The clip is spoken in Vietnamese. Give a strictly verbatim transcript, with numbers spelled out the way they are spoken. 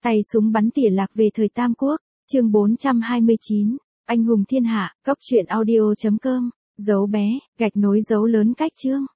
Tay súng bắn tỉa lạc về thời Tam Quốc, chương bốn trăm hai mươi chín, anh hùng thiên hạ, góc truyện audio chấm com, dấu bé, gạch nối dấu lớn cách chương.